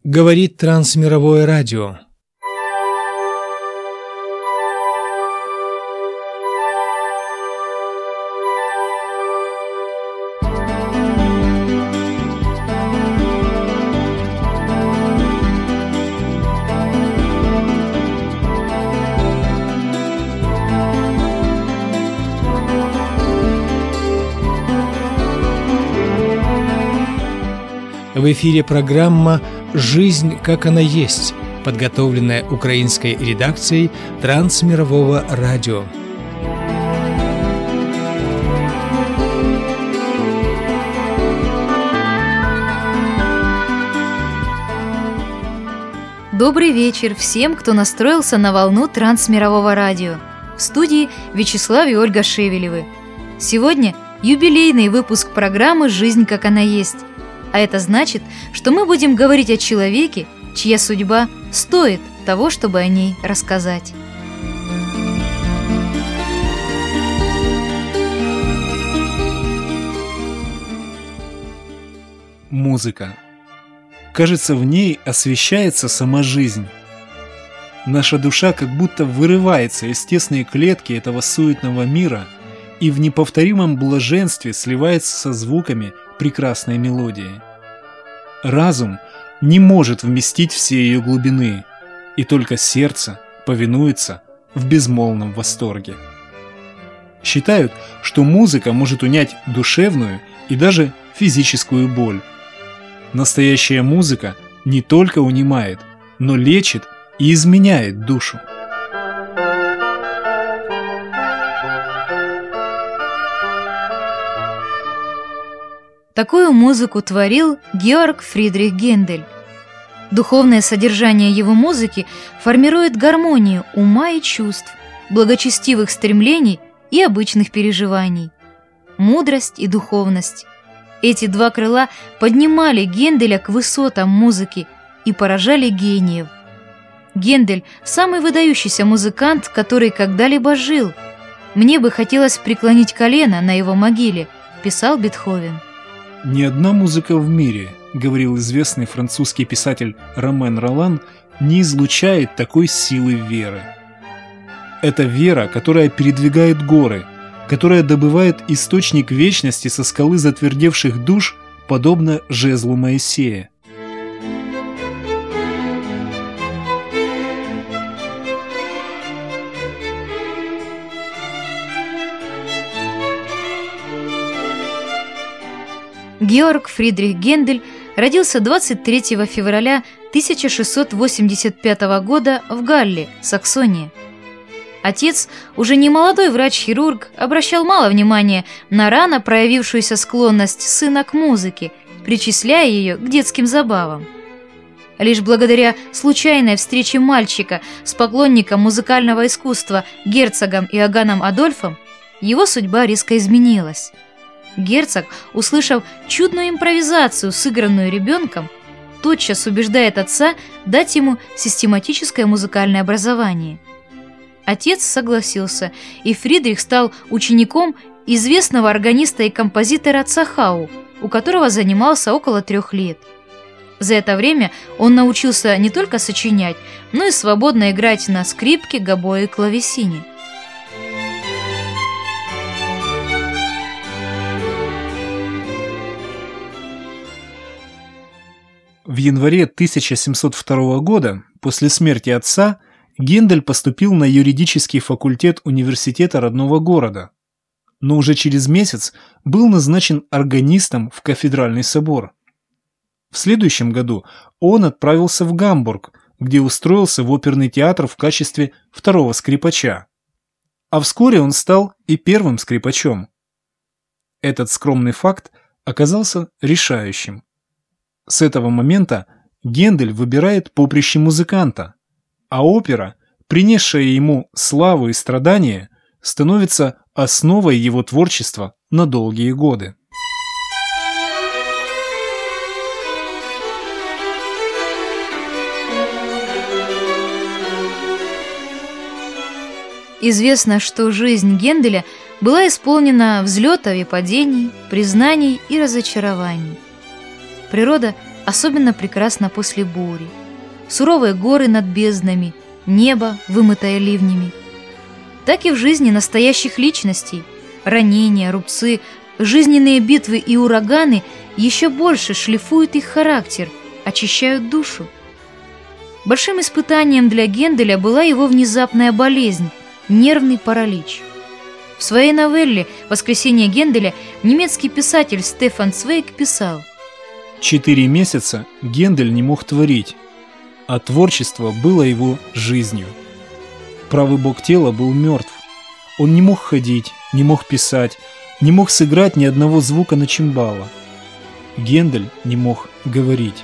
Говорит Трансмировое радио. В эфире программа «Жизнь, как она есть», подготовленная украинской редакцией Трансмирового радио. Добрый вечер всем, кто настроился на волну Трансмирового радио. В студии Вячеслав и Ольга Шевелевы. Сегодня юбилейный выпуск программы «Жизнь, как она есть». А это значит, что мы будем говорить о человеке, чья судьба стоит того, чтобы о ней рассказать. Музыка. Кажется, в ней освещается сама жизнь. Наша душа как будто вырывается из тесной клетки этого суетного мира и в неповторимом блаженстве сливается со звуками прекрасной мелодии. Разум не может вместить все ее глубины, и только сердце повинуется в безмолвном восторге. Считают, что музыка может унять душевную и даже физическую боль. Настоящая музыка не только унимает, но лечит и изменяет душу. Такую музыку творил Георг Фридрих Гендель. Духовное содержание его музыки формирует гармонию ума и чувств, благочестивых стремлений и обычных переживаний. Мудрость и духовность. Эти два крыла поднимали Генделя к высотам музыки и поражали гениев. Гендель – самый выдающийся музыкант, который когда-либо жил. «Мне бы хотелось преклонить колено на его могиле», – писал Бетховен. «Ни одна музыка в мире, — говорил известный французский писатель Ромен Ролан, — не излучает такой силы веры. Это вера, которая передвигает горы, которая добывает источник вечности со скалы затвердевших душ, подобно жезлу Моисея. Георг Фридрих Гендель родился 23 февраля 1685 года в Галле, Саксония. Отец, уже немолодой врач-хирург, обращал мало внимания на рано проявившуюся склонность сына к музыке, причисляя ее к детским забавам. Лишь благодаря случайной встрече мальчика с поклонником музыкального искусства герцогом Иоганном Адольфом его судьба резко изменилась. Герцог, услышав чудную импровизацию, сыгранную ребенком, тотчас убеждает отца дать ему систематическое музыкальное образование. Отец согласился, и Фридрих стал учеником известного органиста и композитора Цахау, у которого занимался около 3 лет. За это время он научился не только сочинять, но и свободно играть на скрипке, гобое и клавесине. В январе 1702 года, после смерти отца, Гендель поступил на юридический факультет университета родного города, но уже через месяц был назначен органистом в кафедральный собор. В следующем году он отправился в Гамбург, где устроился в оперный театр в качестве 2-го скрипача. А вскоре он стал и 1-м скрипачом. Этот скромный факт оказался решающим. С этого момента Гендель выбирает поприще музыканта, а опера, принесшая ему славу и страдания, становится основой его творчества на долгие годы. Известно, что жизнь Генделя была исполнена взлетов и падений, признаний и разочарований. Природа особенно прекрасно после бури. Суровые горы над безднами, небо, вымытое ливнями. Так и в жизни настоящих личностей. Ранения, рубцы, жизненные битвы и ураганы еще больше шлифуют их характер, очищают душу. Большим испытанием для Генделя была его внезапная болезнь – нервный паралич. В своей новелле «Воскресение Генделя» немецкий писатель Стефан Цвейг писал: 4 месяца Гендель не мог творить, а творчество было его жизнью. Правый бок тела был мертв. Он не мог ходить, не мог писать, не мог сыграть ни одного звука на цимбало. Гендель не мог говорить.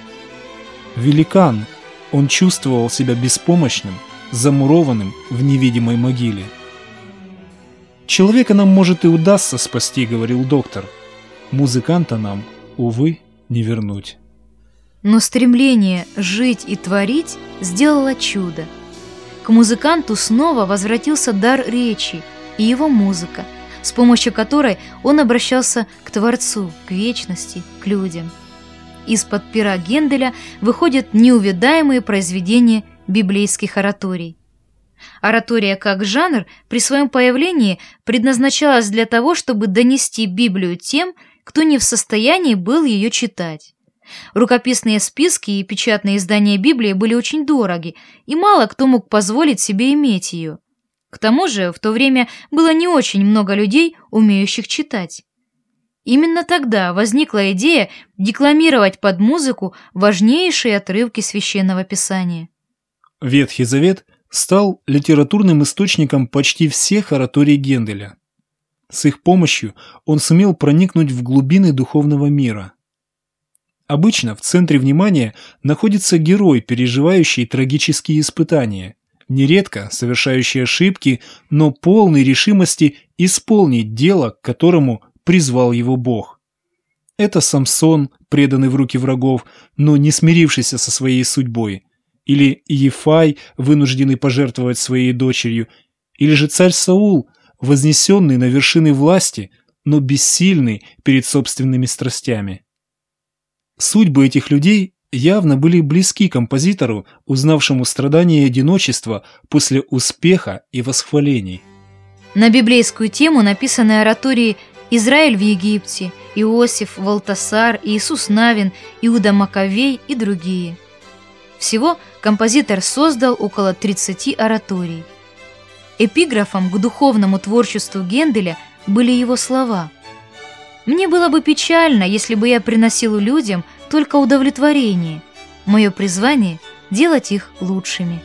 Великан, он чувствовал себя беспомощным, замурованным в невидимой могиле. «Человека нам, может, и удастся спасти», — говорил доктор. «Музыканта нам, увы, не вернуть». Но стремление жить и творить сделало чудо. К музыканту снова возвратился дар речи и его музыка, с помощью которой он обращался к Творцу, к вечности, к людям. Из-под пера Генделя выходят неувядаемые произведения библейских ораторий. Оратория как жанр при своем появлении предназначалась для того, чтобы донести Библию тем, кто не в состоянии был ее читать. Рукописные списки и печатные издания Библии были очень дороги, и мало кто мог позволить себе иметь ее. К тому же в то время было не очень много людей, умеющих читать. Именно тогда возникла идея декламировать под музыку важнейшие отрывки Священного Писания. Ветхий Завет стал литературным источником почти всех ораторий Генделя. С их помощью он сумел проникнуть в глубины духовного мира. Обычно в центре внимания находится герой, переживающий трагические испытания, нередко совершающий ошибки, но полный решимости исполнить дело, к которому призвал его Бог. Это Самсон, преданный в руки врагов, но не смирившийся со своей судьбой, или Ефай, вынужденный пожертвовать своей дочерью, или же царь Саул, вознесенный на вершины власти, но бессильный перед собственными страстями. Судьбы этих людей явно были близки композитору, узнавшему страдания и одиночество после успеха и восхвалений. На библейскую тему написаны оратории «Израиль в Египте», «Иосиф», «Валтасар», «Иисус Навин», «Иуда Маковей» и другие. Всего композитор создал около 30 ораторий. Эпиграфом к духовному творчеству Генделя были его слова: «Мне было бы печально, если бы я приносил людям только удовлетворение. Мое призвание – делать их лучшими».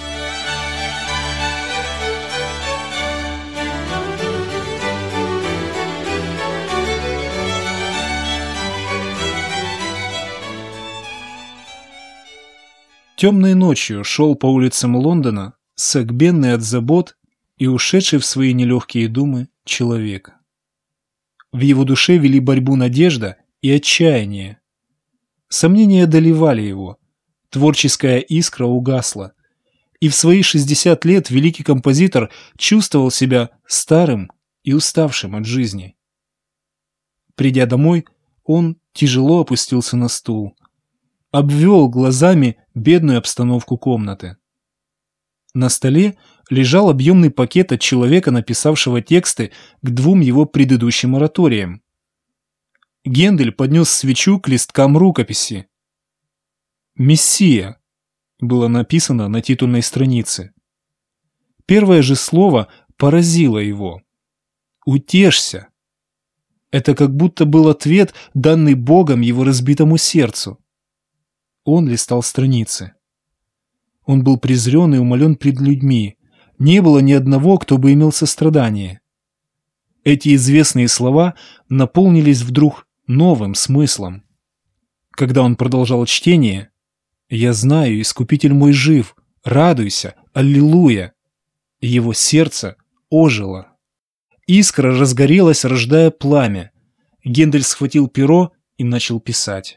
Темной ночью шел по улицам Лондона согбенный от забот и ушедший в свои нелегкие думы человек. В его душе вели борьбу надежда и отчаяние. Сомнения одолевали его, творческая искра угасла, и в свои 60 лет великий композитор чувствовал себя старым и уставшим от жизни. Придя домой, он тяжело опустился на стул, обвел глазами бедную обстановку комнаты. На столе лежал объемный пакет от человека, написавшего тексты к 2 его предыдущим ораториям. Гендель поднес свечу к листкам рукописи. «Мессия» было написано на титульной странице. Первое же слово поразило его. «Утешься». Это как будто был ответ, данный Богом его разбитому сердцу. Он листал страницы. Он был презрен и умолен пред людьми. Не было ни одного, кто бы имел сострадание. Эти известные слова наполнились вдруг новым смыслом. Когда он продолжал чтение: «Я знаю, Искупитель мой жив, радуйся, аллилуйя!» Его сердце ожило. Искра разгорелась, рождая пламя. Гендель схватил перо и начал писать.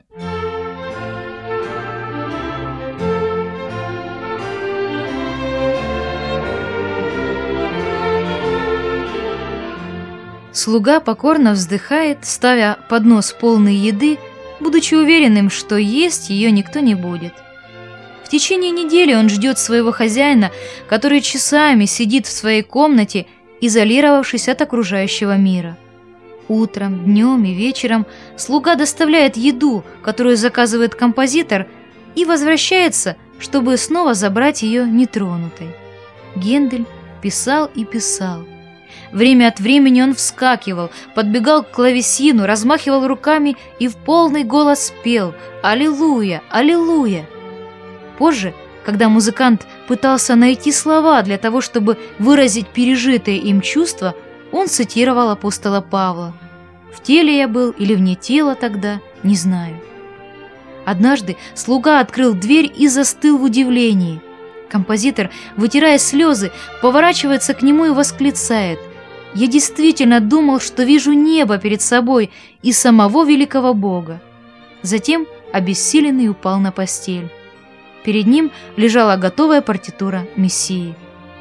Слуга покорно вздыхает, ставя поднос полный еды, будучи уверенным, что есть ее никто не будет. В течение недели он ждет своего хозяина, который часами сидит в своей комнате, изолировавшись от окружающего мира. Утром, днем и вечером слуга доставляет еду, которую заказывает композитор, и возвращается, чтобы снова забрать ее нетронутой. Гендель писал и писал. Время от времени он вскакивал, подбегал к клавесину, размахивал руками и в полный голос пел «Аллилуйя! Аллилуйя!». Позже, когда музыкант пытался найти слова для того, чтобы выразить пережитые им чувства, он цитировал апостола Павла: «В теле я был или вне тела тогда, не знаю». Однажды слуга открыл дверь и застыл в удивлении. Композитор, вытирая слезы, поворачивается к нему и восклицает: «Я действительно думал, что вижу небо перед собой и самого великого Бога». Затем обессиленный упал на постель. Перед ним лежала готовая партитура Мессии.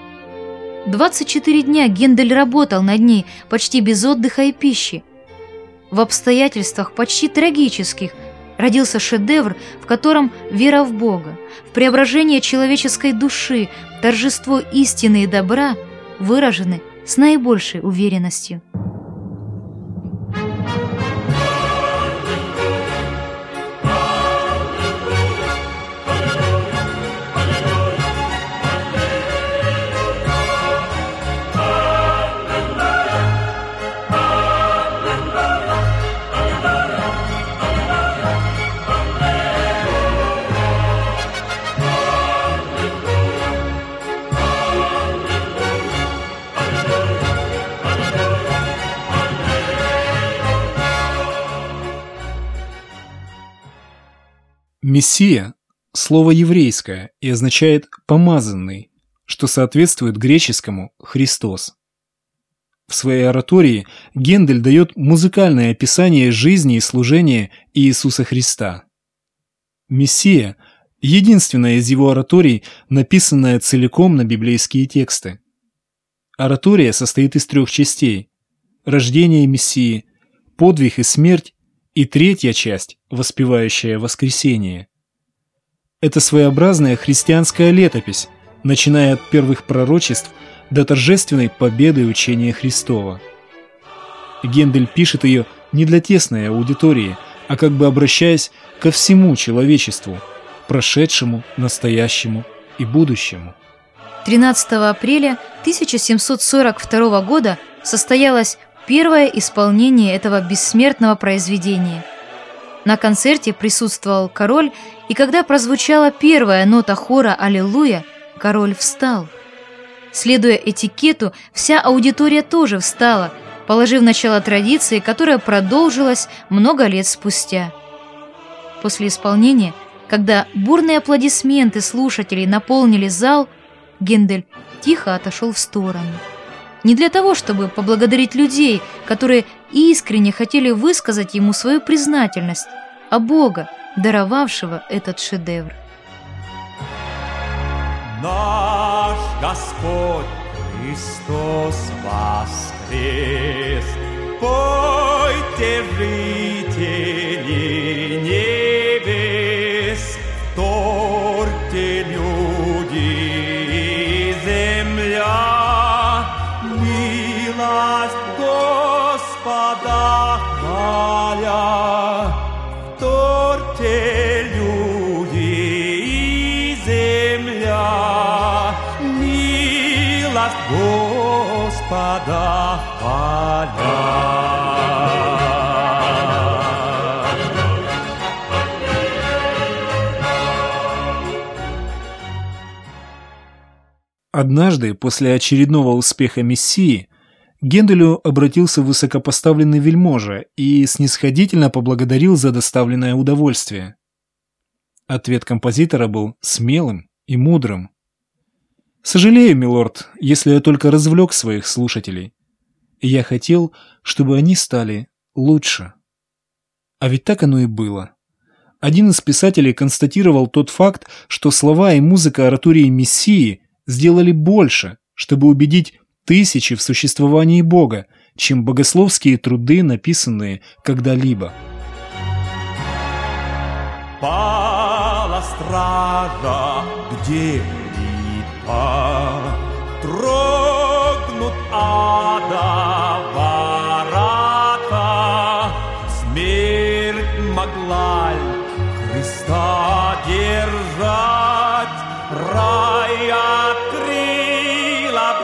24 дня Гендель работал над ней, почти без отдыха и пищи. В обстоятельствах почти трагических родился шедевр, в котором вера в Бога, в преображение человеческой души, торжество истины и добра выражены с наибольшей уверенностью. Мессия – слово еврейское и означает «помазанный», что соответствует греческому «Христос». В своей оратории Гендель дает музыкальное описание жизни и служения Иисуса Христа. «Мессия» – единственная из его ораторий, написанная целиком на библейские тексты. Оратория состоит из 3 частей – рождение Мессии, подвиг и смерть, и 3-я часть, воспевающая воскресение. Это своеобразная христианская летопись, начиная от первых пророчеств до торжественной победы учения Христова. Гендель пишет ее не для тесной аудитории, а как бы обращаясь ко всему человечеству, прошедшему, настоящему и будущему. 13 апреля 1742 года состоялось первое исполнение этого бессмертного произведения. На концерте присутствовал король, и когда прозвучала первая нота хора «Аллилуйя», король встал. Следуя этикету, вся аудитория тоже встала, положив начало традиции, которая продолжилась много лет спустя. После исполнения, когда бурные аплодисменты слушателей наполнили зал, Гендель тихо отошел в сторону. Не для того, чтобы поблагодарить людей, которые искренне хотели высказать ему свою признательность, а Бога, даровавшего этот шедевр. Наш Господь Христос воскрес! Пойте, жители небес, вторьте, люди и земля, милость Господа хваля, вторьте, люди и земля, милость Господа хваля. Однажды, после очередного успеха Мессии, к Генделю обратился высокопоставленный вельможа и снисходительно поблагодарил за доставленное удовольствие. Ответ композитора был смелым и мудрым. «Сожалею, милорд, если я только развлек своих слушателей. Я хотел, чтобы они стали лучше». А ведь так оно и было. Один из писателей констатировал тот факт, что слова и музыка оратории Мессии сделали больше, чтобы убедить тысячи в существовании Бога, чем богословские труды, написанные когда-либо. пала стража, где липа, трогнут ада ворота. Смерть могла ль Христа держать, рай открыла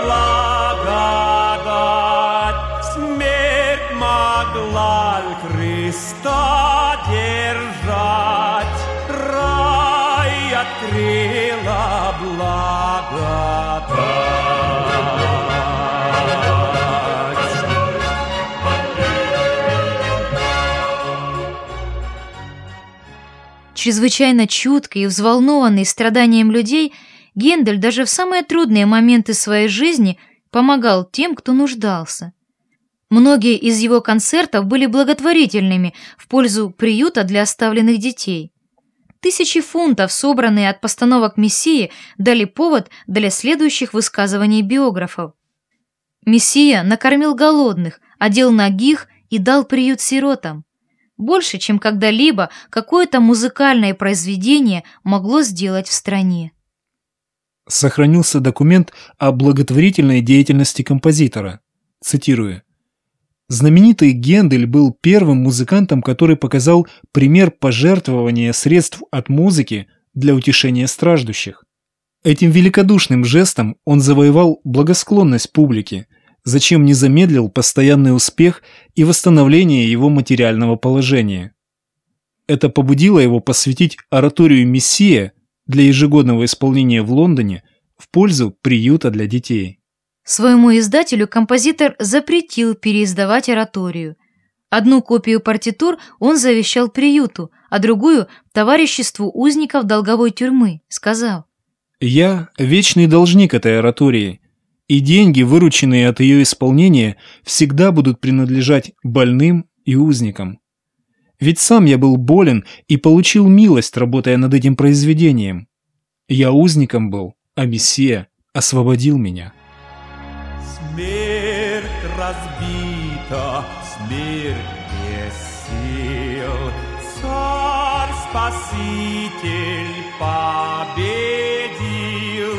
благодать. Смерть могла ль Христа держать, рай открыла благодать. Чрезвычайно чуткий и взволнованный страданием людей, Гендель даже в самые трудные моменты своей жизни помогал тем, кто нуждался. Многие из его концертов были благотворительными в пользу приюта для оставленных детей. Тысячи фунтов, собранные от постановок «Мессии», дали повод для следующих высказываний биографов. «Мессия накормил голодных, одел нагих и дал приют сиротам. Больше, чем когда-либо, какое-то музыкальное произведение могло сделать в стране». Сохранился документ о благотворительной деятельности композитора. Цитирую. Знаменитый Гендель был первым музыкантом, который показал пример пожертвования средств от музыки для утешения страждущих. Этим великодушным жестом он завоевал благосклонность публики, зачем не замедлил постоянный успех и восстановление его материального положения. Это побудило его посвятить ораторию «Мессия» для ежегодного исполнения в Лондоне в пользу приюта для детей. Своему издателю композитор запретил переиздавать ораторию. Одну копию партитур он завещал приюту, а другую – товариществу узников долговой тюрьмы, сказав: «Я – вечный должник этой оратории, и деньги, вырученные от ее исполнения, всегда будут принадлежать больным и узникам. Ведь сам я был болен и получил милость, работая над этим произведением. Я узником был, а Мессия освободил меня». Смерть разбита, смерть без сил, Царь-Спаситель победил.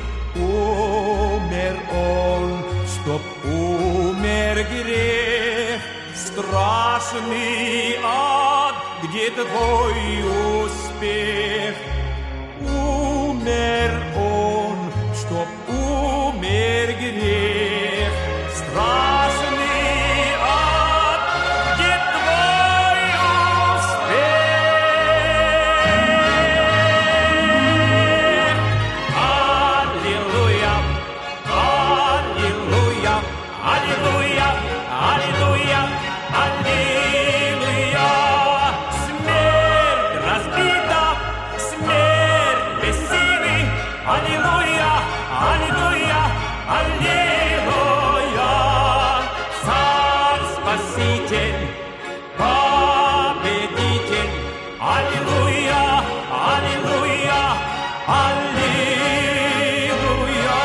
Умер Он, чтоб умер грех, страшный ад, где твой успех? Умер Он, чтоб умер грех, страшный ад, где твой успех? Аллилуйя, аллилуйя, аллилуйя, аллилуйя, аллилуйя. Смерть разбита, смерть без силы, аллилуйя, аллилуйя, аллилуйя. Царь-Спаситель, победитель, аллилуйя, аллилуйя, аллилуйя,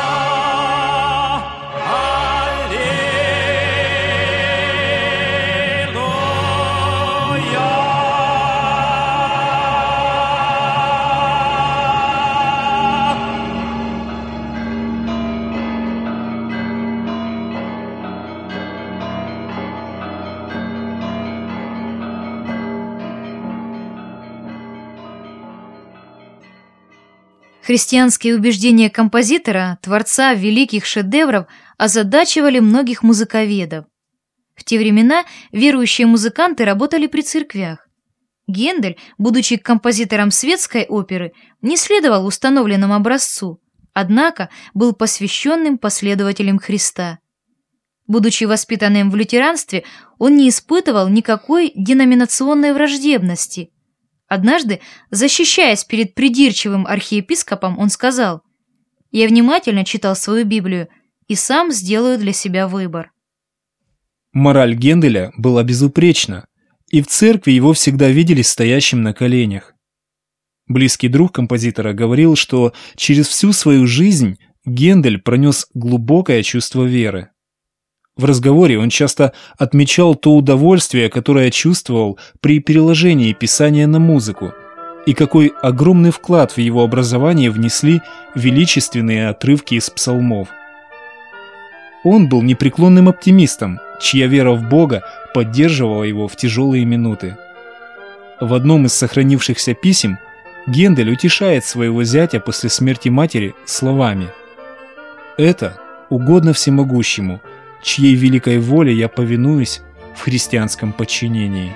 Христианские убеждения композитора, творца великих шедевров, озадачивали многих музыковедов. В те времена верующие музыканты работали при церквях. Гендель, будучи композитором светской оперы, не следовал установленному образцу, однако был посвященным последователем Христа. Будучи воспитанным в лютеранстве, он не испытывал никакой деноминационной враждебности. Однажды, защищаясь перед придирчивым архиепископом, он сказал: «Я внимательно читал свою Библию и сам сделаю для себя выбор». Мораль Генделя была безупречна, и в церкви его всегда видели стоящим на коленях. Близкий друг композитора говорил, что через всю свою жизнь Гендель пронес глубокое чувство веры. В разговоре он часто отмечал то удовольствие, которое чувствовал при переложении Писания на музыку, и какой огромный вклад в его образование внесли величественные отрывки из псалмов. Он был непреклонным оптимистом, чья вера в Бога поддерживала его в тяжелые минуты. В одном из сохранившихся писем Гендель утешает своего зятя после смерти матери словами: «Это угодно всемогущему, чьей великой воле я повинуюсь в христианском подчинении».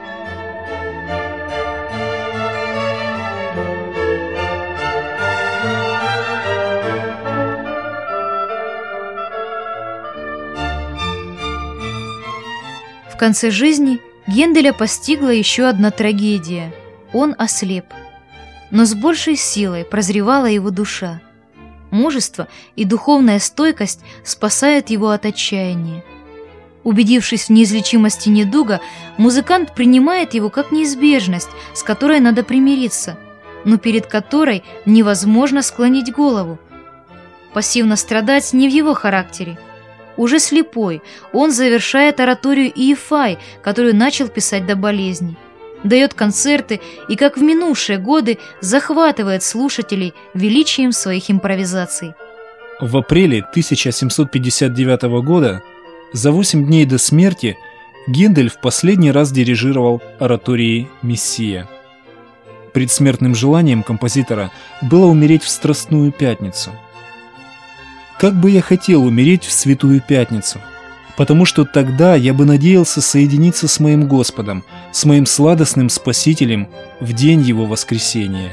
В конце жизни Генделя постигла еще одна трагедия. Он ослеп. Но с большей силой прозревала его душа. Мужество и духовная стойкость спасают его от отчаяния. Убедившись в неизлечимости недуга, музыкант принимает его как неизбежность, с которой надо примириться, но перед которой невозможно склонить голову. Пассивно страдать не в его характере. Уже слепой, он завершает ораторию Иефай, которую начал писать до болезни. Дает концерты и, как в минувшие годы, захватывает слушателей величием своих импровизаций. В апреле 1759 года, за 8 дней до смерти, Гендель в последний раз дирижировал ораторией «Мессия». Предсмертным желанием композитора было умереть в Страстную Пятницу. «Как бы я хотел умереть в Святую Пятницу, потому что тогда я бы надеялся соединиться с моим Господом, с моим сладостным Спасителем в день Его воскресения».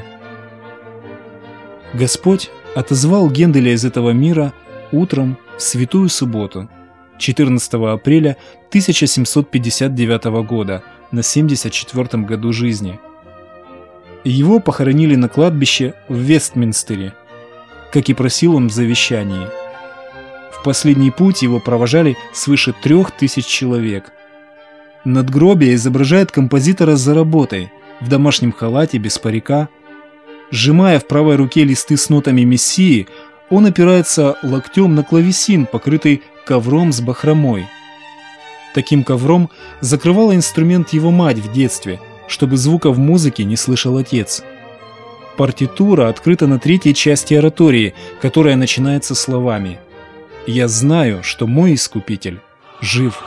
Господь отозвал Генделя из этого мира утром в Святую Субботу, 14 апреля 1759 года, на 74-м году жизни. Его похоронили на кладбище в Вестминстере, как и просил он в завещании. В последний путь его провожали свыше 3000 человек. Надгробие изображает композитора за работой, в домашнем халате, без парика. Сжимая в правой руке листы с нотами «Мессии», он опирается локтем на клавесин, покрытый ковром с бахромой. Таким ковром закрывала инструмент его мать в детстве, чтобы звуков музыки не слышал отец. Партитура открыта на 3-й части оратории, которая начинается словами: «Я знаю, что мой Искупитель жив».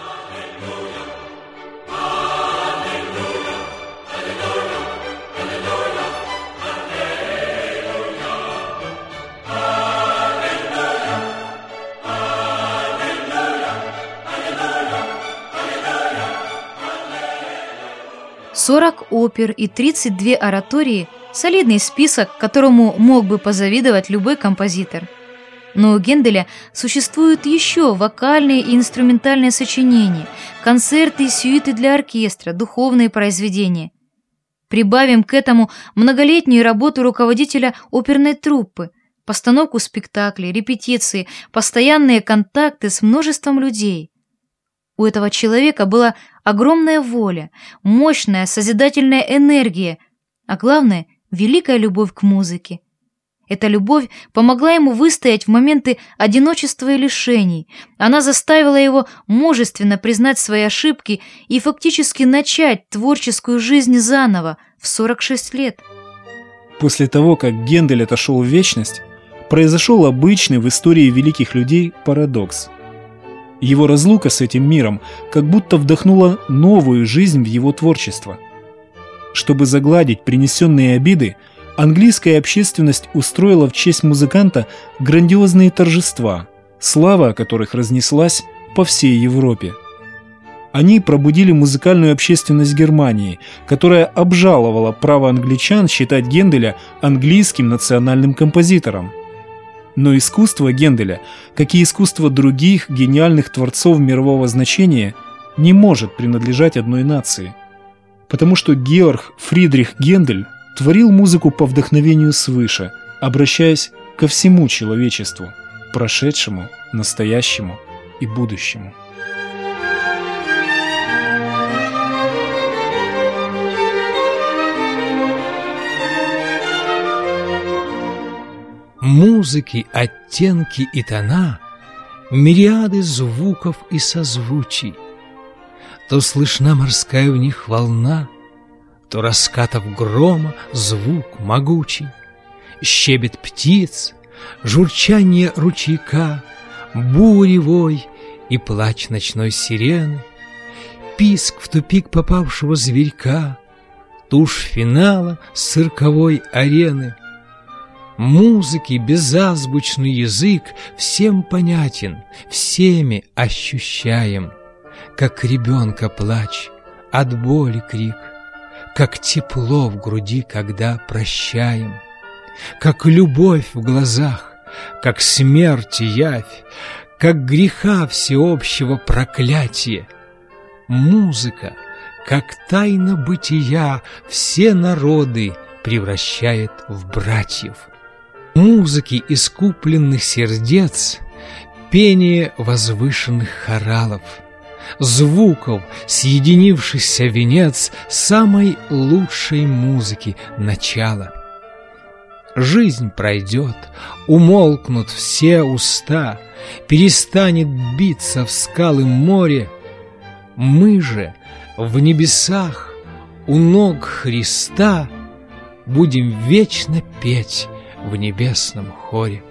«40 опер и 32 оратории» – солидный список, которому мог бы позавидовать любой композитор. Но у Генделя существуют еще вокальные и инструментальные сочинения, концерты и сюиты для оркестра, духовные произведения. Прибавим к этому многолетнюю работу руководителя оперной труппы, постановку спектаклей, репетиции, постоянные контакты с множеством людей. У этого человека была огромная воля, мощная созидательная энергия, а главное – великая любовь к музыке. Эта любовь помогла ему выстоять в моменты одиночества и лишений. Она заставила его мужественно признать свои ошибки и фактически начать творческую жизнь заново в 46 лет. После того, как Гендель отошел в вечность, произошел обычный в истории великих людей парадокс. Его разлука с этим миром как будто вдохнула новую жизнь в его творчество. Чтобы загладить принесенные обиды, английская общественность устроила в честь музыканта грандиозные торжества, слава которых разнеслась по всей Европе. Они пробудили музыкальную общественность Германии, которая обжаловала право англичан считать Генделя английским национальным композитором. Но искусство Генделя, как и искусство других гениальных творцов мирового значения, не может принадлежать одной нации. Потому что Георг Фридрих Гендель творил музыку по вдохновению свыше, обращаясь ко всему человечеству, прошедшему, настоящему и будущему. Музыки, оттенки и тона, мириады звуков и созвучий. То слышна морская в них волна, То раскатов грома звук могучий, щебет птиц, журчание ручейка, буревой и плач ночной сирены, писк в тупик попавшего зверька, тушь финала с цирковой арены. Музыки безазбучный язык всем понятен, всеми ощущаем, как ребенка плач, от боли крик, как тепло в груди, когда прощаем, как любовь в глазах, как смерть явь, как греха всеобщего проклятие. Музыка, как тайна бытия, все народы превращает в братьев. Музыки искупленных сердец, пение возвышенных хоралов, звуков съединившийся венец самой лучшей музыки начало. Жизнь пройдет, умолкнут все уста, перестанет биться в скалы море. Мы же в небесах у ног Христа будем вечно петь в небесном хоре.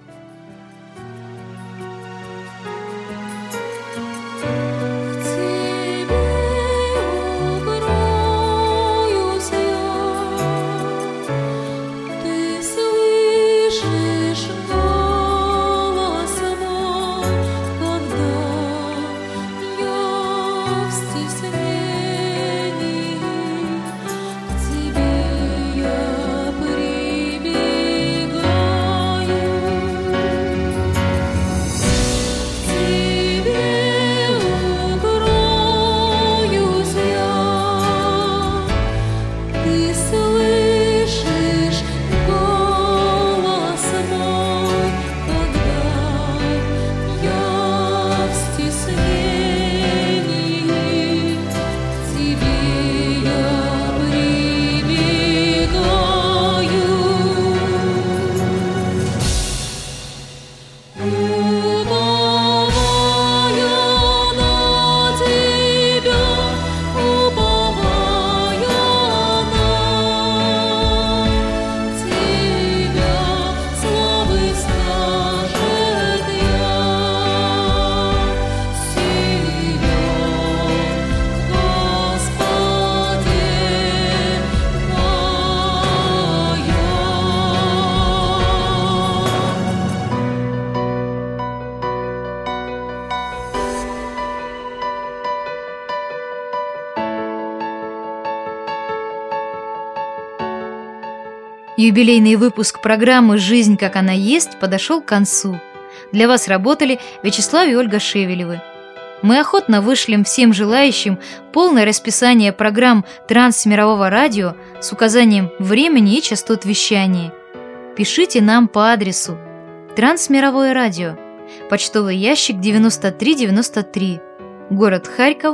Юбилейный выпуск программы «Жизнь, как она есть» подошел к концу. Для вас работали Вячеслав и Ольга Шевелевы. Мы охотно вышлем всем желающим полное расписание программ Трансмирового радио с указанием времени и частот вещания. Пишите нам по адресу Трансмировое радио, почтовый ящик 9393, город Харьков,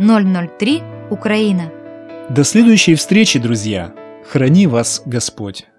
61003, Украина. До следующей встречи, друзья! Храни вас Господь!